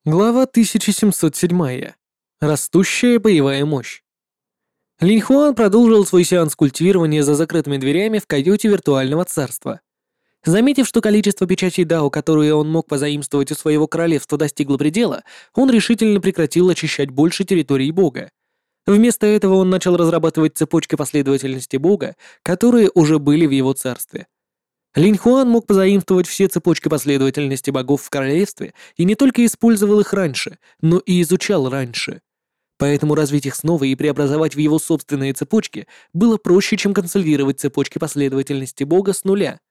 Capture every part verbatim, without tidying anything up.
Глава тысяча семьсот семь. Растущая боевая мощь. Линь Хуан продолжил свой сеанс культивирования за закрытыми дверями в каюте виртуального царства. Заметив, что количество печатей Дао, которые он мог позаимствовать у своего королевства, достигло предела, он решительно прекратил очищать больше территорий Бога. Вместо этого он начал разрабатывать цепочки последовательности Бога, которые уже были в его царстве. Линь Хуан мог позаимствовать все цепочки последовательности богов в королевстве и не только использовал их раньше, но и изучал раньше. Поэтому развить их снова и преобразовать в его собственные цепочки было проще, чем консолидировать цепочки последовательности бога с нуля.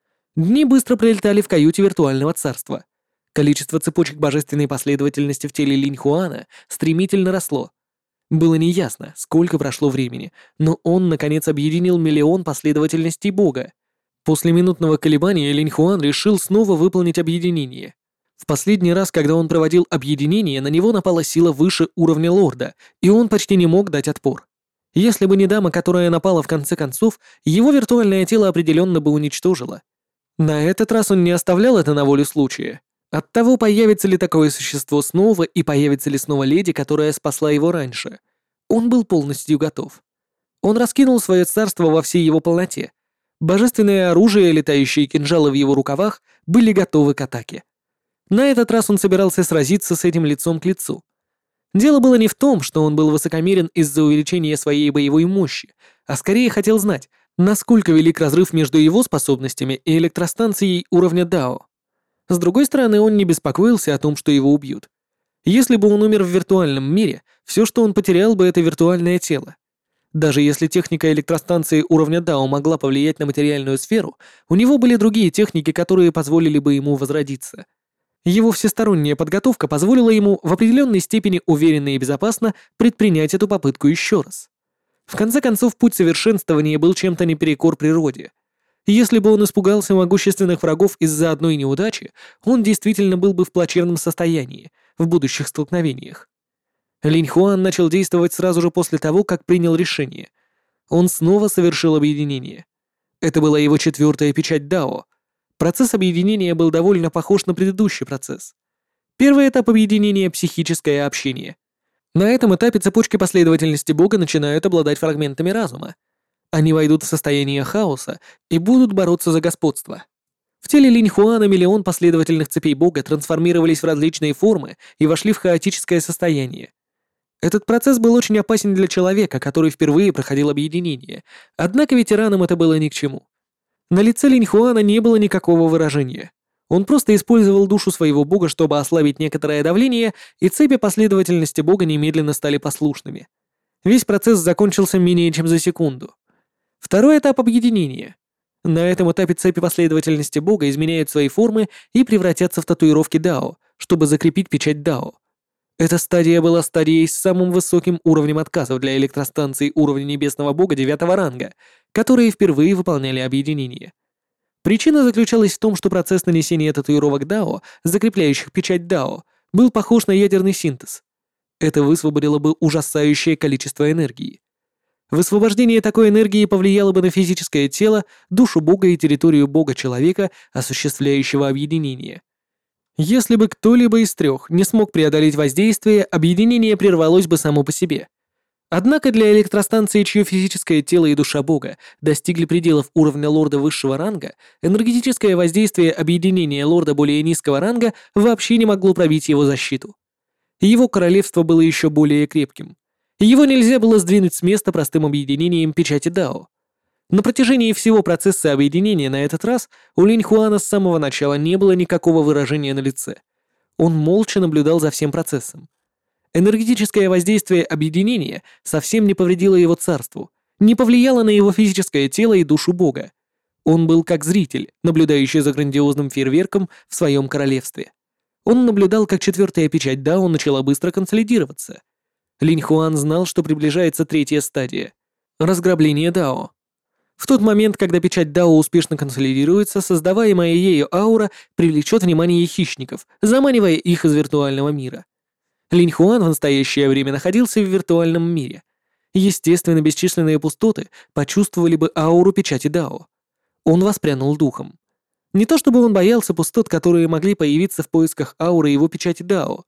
Дни быстро пролетали в каюте виртуального царства. Количество цепочек божественной последовательности в теле Линь Хуана стремительно росло. Было неясно, сколько прошло времени, но он, наконец, объединил миллион последовательностей бога. После минутного колебания Линь Хуан решил снова выполнить объединение. В последний раз, когда он проводил объединение, на него напала сила выше уровня лорда, и он почти не мог дать отпор. Если бы не дама, которая напала в конце концов, его виртуальное тело определенно бы уничтожило. На этот раз он не оставлял это на волю случая. Оттого, появится ли такое существо снова и появится ли снова леди, которая спасла его раньше. Он был полностью готов. Он раскинул свое царство во всей его полноте. Божественное оружие, летающие кинжалы в его рукавах, были готовы к атаке. На этот раз он собирался сразиться с этим лицом к лицу. Дело было не в том, что он был высокомерен из-за увеличения своей боевой мощи, а скорее хотел знать, насколько велик разрыв между его способностями и электростанцией уровня Дао. С другой стороны, он не беспокоился о том, что его убьют. Если бы он умер в виртуальном мире, все, что он потерял бы, это виртуальное тело. Даже если техника электростанции уровня Дао могла повлиять на материальную сферу, у него были другие техники, которые позволили бы ему возродиться. Его всесторонняя подготовка позволила ему в определенной степени уверенно и безопасно предпринять эту попытку еще раз. В конце концов, путь совершенствования был чем-то наперекор природе. Если бы он испугался могущественных врагов из-за одной неудачи, он действительно был бы в плачевном состоянии в будущих столкновениях. Линь Хуан начал действовать сразу же после того, как принял решение. Он снова совершил объединение. Это была его четвертая печать Дао. Процесс объединения был довольно похож на предыдущий процесс. Первый этап объединения — психическое общение. На этом этапе цепочки последовательности Бога начинают обладать фрагментами разума. Они войдут в состояние хаоса и будут бороться за господство. В теле Линь Хуана миллион последовательных цепей Бога трансформировались в различные формы и вошли в хаотическое состояние. Этот процесс был очень опасен для человека, который впервые проходил объединение, однако ветеранам это было ни к чему. На лице Линь Хуана не было никакого выражения. Он просто использовал душу своего бога, чтобы ослабить некоторое давление, и цепи последовательности бога немедленно стали послушными. Весь процесс закончился менее чем за секунду. Второй этап объединения. На этом этапе цепи последовательности бога изменяют свои формы и превратятся в татуировки Дао, чтобы закрепить печать Дао. Эта стадия была стадией с самым высоким уровнем отказов для электростанций уровня небесного бога девятого ранга, которые впервые выполняли объединение. Причина заключалась в том, что процесс нанесения татуировок Дао, закрепляющих печать Дао, был похож на ядерный синтез. Это высвободило бы ужасающее количество энергии. Высвобождение такой энергии повлияло бы на физическое тело, душу бога и территорию бога человека, осуществляющего объединение. Если бы кто-либо из трех не смог преодолеть воздействие, объединение прервалось бы само по себе. Однако для электростанции, чье физическое тело и душа бога достигли пределов уровня лорда высшего ранга, энергетическое воздействие объединения лорда более низкого ранга вообще не могло пробить его защиту. Его королевство было еще более крепким. Его нельзя было сдвинуть с места простым объединением печати Дао. На протяжении всего процесса объединения на этот раз у Линь Хуана с самого начала не было никакого выражения на лице. Он молча наблюдал за всем процессом. Энергетическое воздействие объединения совсем не повредило его царству, не повлияло на его физическое тело и душу бога. Он был как зритель, наблюдающий за грандиозным фейерверком в своем королевстве. Он наблюдал, как четвертая печать Дао начала быстро консолидироваться. Линь Хуан знал, что приближается третья стадия — разграбление Дао. В тот момент, когда печать Дао успешно консолидируется, создаваемая ею аура привлечет внимание хищников, заманивая их из виртуального мира. Линь Хуан в настоящее время находился в виртуальном мире. Естественно, бесчисленные пустоты почувствовали бы ауру печати Дао. Он воспрянул духом. Не то чтобы он боялся пустот, которые могли появиться в поисках ауры его печати Дао.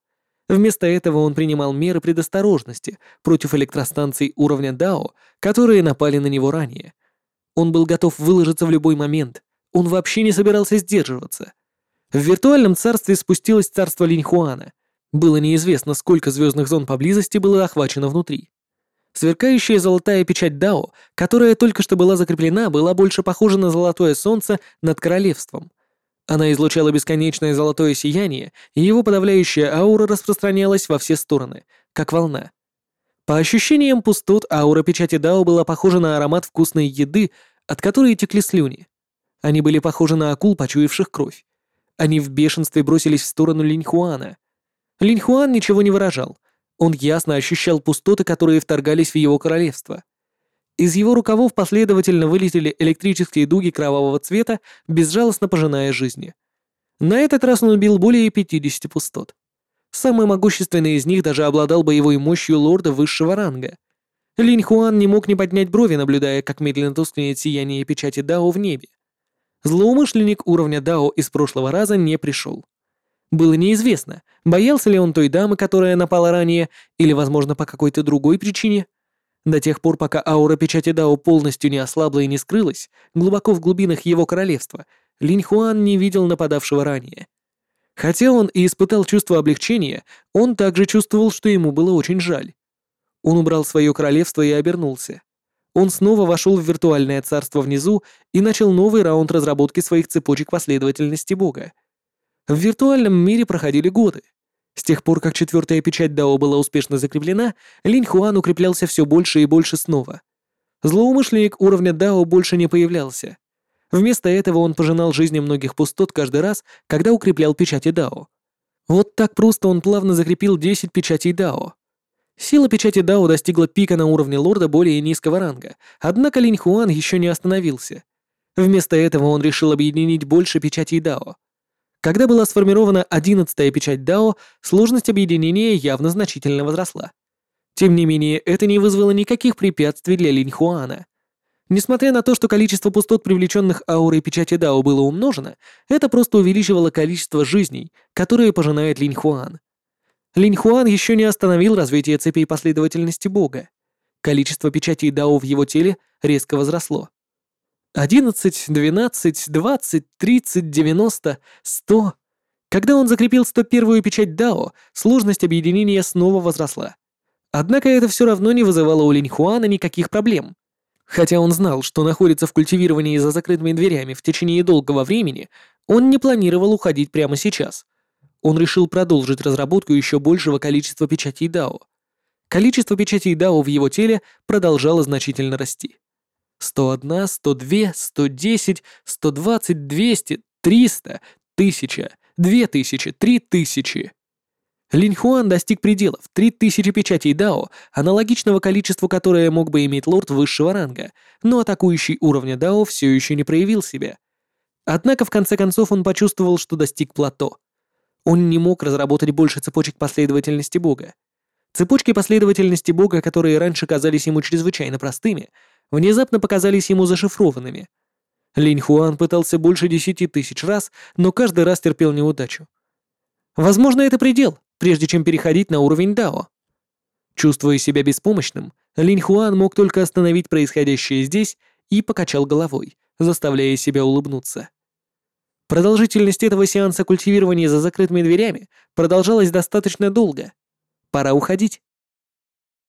Вместо этого он принимал меры предосторожности против электростанций уровня Дао, которые напали на него ранее. Он был готов выложиться в любой момент. Он вообще не собирался сдерживаться. В виртуальном царстве спустилось царство Линьхуана. Было неизвестно, сколько звездных зон поблизости было охвачено внутри. Сверкающая золотая печать Дао, которая только что была закреплена, была больше похожа на золотое солнце над королевством. Она излучала бесконечное золотое сияние, и его подавляющая аура распространялась во все стороны, как волна. По ощущениям пустот, аура печати Дао была похожа на аромат вкусной еды, от которой текли слюни. Они были похожи на акул, почуявших кровь. Они в бешенстве бросились в сторону Линьхуана. Линьхуан ничего не выражал. Он ясно ощущал пустоты, которые вторгались в его королевство. Из его рукавов последовательно вылетели электрические дуги кровавого цвета, безжалостно пожиная жизни. На этот раз он убил более пятидесяти пустот. Самый могущественный из них даже обладал боевой мощью лорда высшего ранга. Линьхуан не мог не поднять брови, наблюдая, как медленно тускнеет сияние печати Дао в небе. Злоумышленник уровня Дао из прошлого раза не пришел. Было неизвестно, боялся ли он той дамы, которая напала ранее, или, возможно, по какой-то другой причине. До тех пор, пока аура печати Дао полностью не ослабла и не скрылась, глубоко в глубинах его королевства, Линьхуан не видел нападавшего ранее. Хотя он и испытал чувство облегчения, он также чувствовал, что ему было очень жаль. Он убрал свое королевство и обернулся. Он снова вошел в виртуальное царство внизу и начал новый раунд разработки своих цепочек последовательности Бога. В виртуальном мире проходили годы. С тех пор, как четвертая печать Дао была успешно закреплена, Линьхуан укреплялся все больше и больше снова. Злоумышленник уровня Дао больше не появлялся. Вместо этого он пожинал жизни многих пустот каждый раз, когда укреплял печати Дао. Вот так просто он плавно закрепил десять печатей Дао. Сила печати Дао достигла пика на уровне лорда более низкого ранга, однако Линьхуан еще не остановился. Вместо этого он решил объединить больше печатей Дао. Когда была сформирована одиннадцатая печать Дао, сложность объединения явно значительно возросла. Тем не менее, это не вызвало никаких препятствий для Линьхуана. Несмотря на то, что количество пустот, привлеченных аурой печати Дао, было умножено, это просто увеличивало количество жизней, которые пожинает Линьхуан. Линьхуан еще не остановил развитие цепей последовательности Бога. Количество печатей Дао в его теле резко возросло. Одиннадцать, двенадцать, двадцать, тридцать, девяносто, сто. Когда он закрепил сто первую печать Дао, сложность объединения снова возросла. Однако это все равно не вызывало у Линьхуана никаких проблем. Хотя он знал, что находится в культивировании за закрытыми дверями в течение долгого времени, он не планировал уходить прямо сейчас. Он решил продолжить разработку еще большего количества печатей Дао. Количество печатей Дао в его теле продолжало значительно расти. сто один, сто два, сто десять, сто двадцать, двести, триста, тысяча, две тысячи, три тысячи. Линьхуан достиг пределов три тысячи печатей Дао, аналогичного количеству, которое мог бы иметь лорд высшего ранга, но атакующий уровня Дао все еще не проявил себя. Однако в конце концов он почувствовал, что достиг плато. Он не мог разработать больше цепочек последовательности Бога. Цепочки последовательности Бога, которые раньше казались ему чрезвычайно простыми, внезапно показались ему зашифрованными. Линьхуан пытался больше десяти тысяч раз, но каждый раз терпел неудачу. Возможно, это предел, прежде чем переходить на уровень Дао. Чувствуя себя беспомощным, Линьхуан мог только остановить происходящее здесь и покачал головой, заставляя себя улыбнуться. Продолжительность этого сеанса культивирования за закрытыми дверями продолжалась достаточно долго. Пора уходить.